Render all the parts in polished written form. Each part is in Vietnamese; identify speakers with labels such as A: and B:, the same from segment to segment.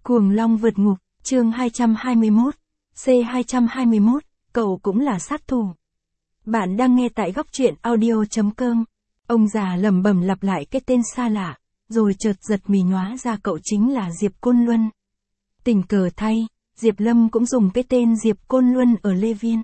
A: Cuồng Long vượt ngục, chương 221, C221, cậu cũng là sát thủ. Bạn đang nghe tại góc truyện audio.com. Ông già lẩm bẩm lặp lại cái tên xa lạ, rồi chợt giật mình hóa ra cậu chính là Diệp Côn Luân. Tình cờ thay, Diệp Lâm cũng dùng cái tên Diệp Côn Luân ở Lê Viên.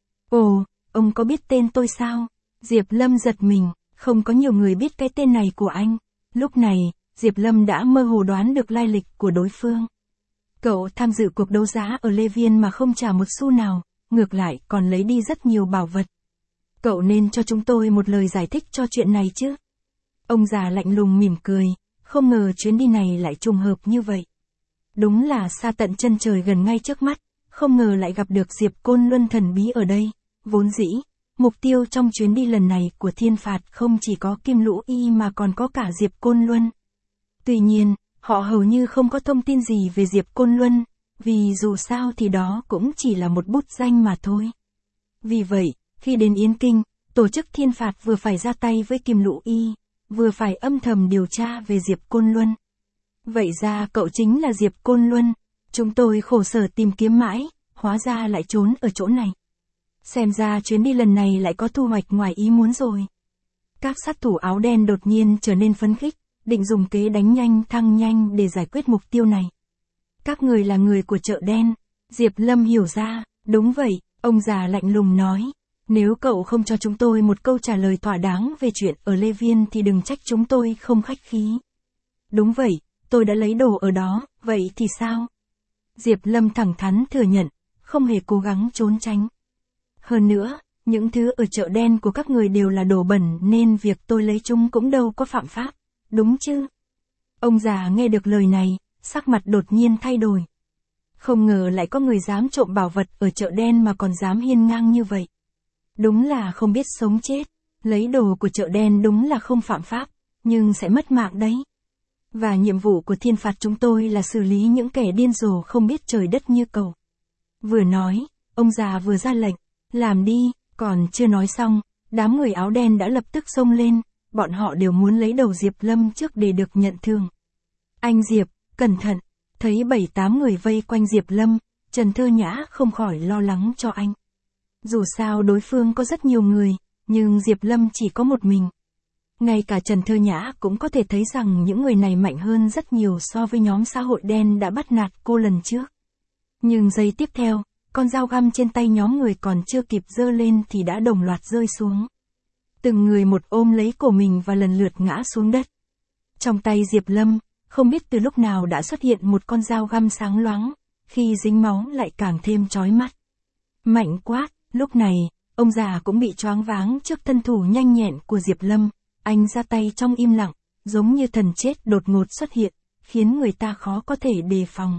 A: Ồ, ông có biết tên tôi sao? Diệp Lâm giật mình, không có nhiều người biết cái tên này của anh. Lúc này, Diệp Lâm đã mơ hồ đoán được lai lịch của đối phương. Cậu tham dự cuộc đấu giá ở Lê Viên mà không trả một xu nào, ngược lại còn lấy đi rất nhiều bảo vật. Cậu nên cho chúng tôi một lời giải thích cho chuyện này chứ. Ông già lạnh lùng mỉm cười, không ngờ chuyến đi này lại trùng hợp như vậy. Đúng là xa tận chân trời gần ngay trước mắt, không ngờ lại gặp được Diệp Côn Luân thần bí ở đây. Vốn dĩ, mục tiêu trong chuyến đi lần này của Thiên Phạt không chỉ có Kim Lũ Y mà còn có cả Diệp Côn Luân. Tuy nhiên, họ hầu như không có thông tin gì về Diệp Côn Luân, vì dù sao thì đó cũng chỉ là một bút danh mà thôi. Vì vậy, khi đến Yến Kinh, tổ chức Thiên Phạt vừa phải ra tay với Kim Lũ Y, vừa phải âm thầm điều tra về Diệp Côn Luân. Vậy ra cậu chính là Diệp Côn Luân, chúng tôi khổ sở tìm kiếm mãi, hóa ra lại trốn ở chỗ này. Xem ra chuyến đi lần này lại có thu hoạch ngoài ý muốn rồi. Các sát thủ áo đen đột nhiên trở nên phấn khích, định dùng kế đánh nhanh thăng nhanh để giải quyết mục tiêu này. Các người là người của chợ đen. Diệp Lâm hiểu ra, đúng vậy, ông già lạnh lùng nói. Nếu cậu không cho chúng tôi một câu trả lời thỏa đáng về chuyện ở Lê Viên thì đừng trách chúng tôi không khách khí. Đúng vậy, tôi đã lấy đồ ở đó, vậy thì sao? Diệp Lâm thẳng thắn thừa nhận, không hề cố gắng trốn tránh. Hơn nữa, những thứ ở chợ đen của các người đều là đồ bẩn nên việc tôi lấy chúng cũng đâu có phạm pháp, đúng chứ? Ông già nghe được lời này, sắc mặt đột nhiên thay đổi. Không ngờ lại có người dám trộm bảo vật ở chợ đen mà còn dám hiên ngang như vậy. Đúng là không biết sống chết, lấy đồ của chợ đen đúng là không phạm pháp, nhưng sẽ mất mạng đấy. Và nhiệm vụ của Thiên Phạt chúng tôi là xử lý những kẻ điên rồ không biết trời đất như cậu. Vừa nói, ông già vừa ra lệnh, làm đi, còn chưa nói xong, đám người áo đen đã lập tức xông lên, bọn họ đều muốn lấy đầu Diệp Lâm trước để được nhận thưởng. Anh Diệp, cẩn thận, thấy 7-8 người vây quanh Diệp Lâm, Trần Thơ Nhã không khỏi lo lắng cho anh. Dù sao đối phương có rất nhiều người, nhưng Diệp Lâm chỉ có một mình. Ngay cả Trần Thơ Nhã cũng có thể thấy rằng những người này mạnh hơn rất nhiều so với nhóm xã hội đen đã bắt nạt cô lần trước. Nhưng giây tiếp theo, con dao găm trên tay nhóm người còn chưa kịp giơ lên thì đã đồng loạt rơi xuống. Từng người một ôm lấy cổ mình và lần lượt ngã xuống đất. Trong tay Diệp Lâm, không biết từ lúc nào đã xuất hiện một con dao găm sáng loáng, khi dính máu lại càng thêm chói mắt. Mạnh quá, lúc này, ông già cũng bị choáng váng trước thân thủ nhanh nhẹn của Diệp Lâm, anh ra tay trong im lặng, giống như thần chết đột ngột xuất hiện, khiến người ta khó có thể đề phòng.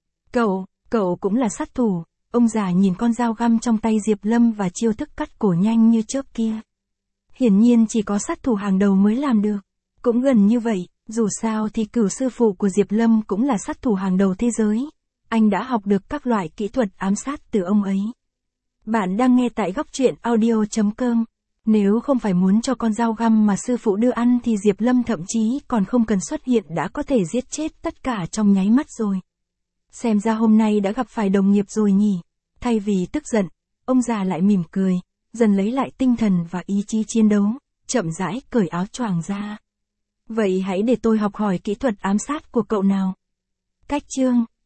A: Cậu cũng là sát thủ, ông già nhìn con dao găm trong tay Diệp Lâm và chiêu thức cắt cổ nhanh như chớp kia. Hiển nhiên chỉ có sát thủ hàng đầu mới làm được, cũng gần như vậy. Dù sao thì cửu sư phụ của Diệp Lâm cũng là sát thủ hàng đầu thế giới. Anh đã học được các loại kỹ thuật ám sát từ ông ấy. Bạn đang nghe tại góc truyện audio.com. Nếu không phải muốn cho con dao găm mà sư phụ đưa ăn thì Diệp Lâm thậm chí còn không cần xuất hiện đã có thể giết chết tất cả trong nháy mắt rồi. Xem ra hôm nay đã gặp phải đồng nghiệp rồi nhỉ. Thay vì tức giận, ông già lại mỉm cười, dần lấy lại tinh thần và ý chí chiến đấu, chậm rãi cởi áo choàng ra. Vậy hãy để tôi học hỏi kỹ thuật ám sát của cậu nào. Cách chương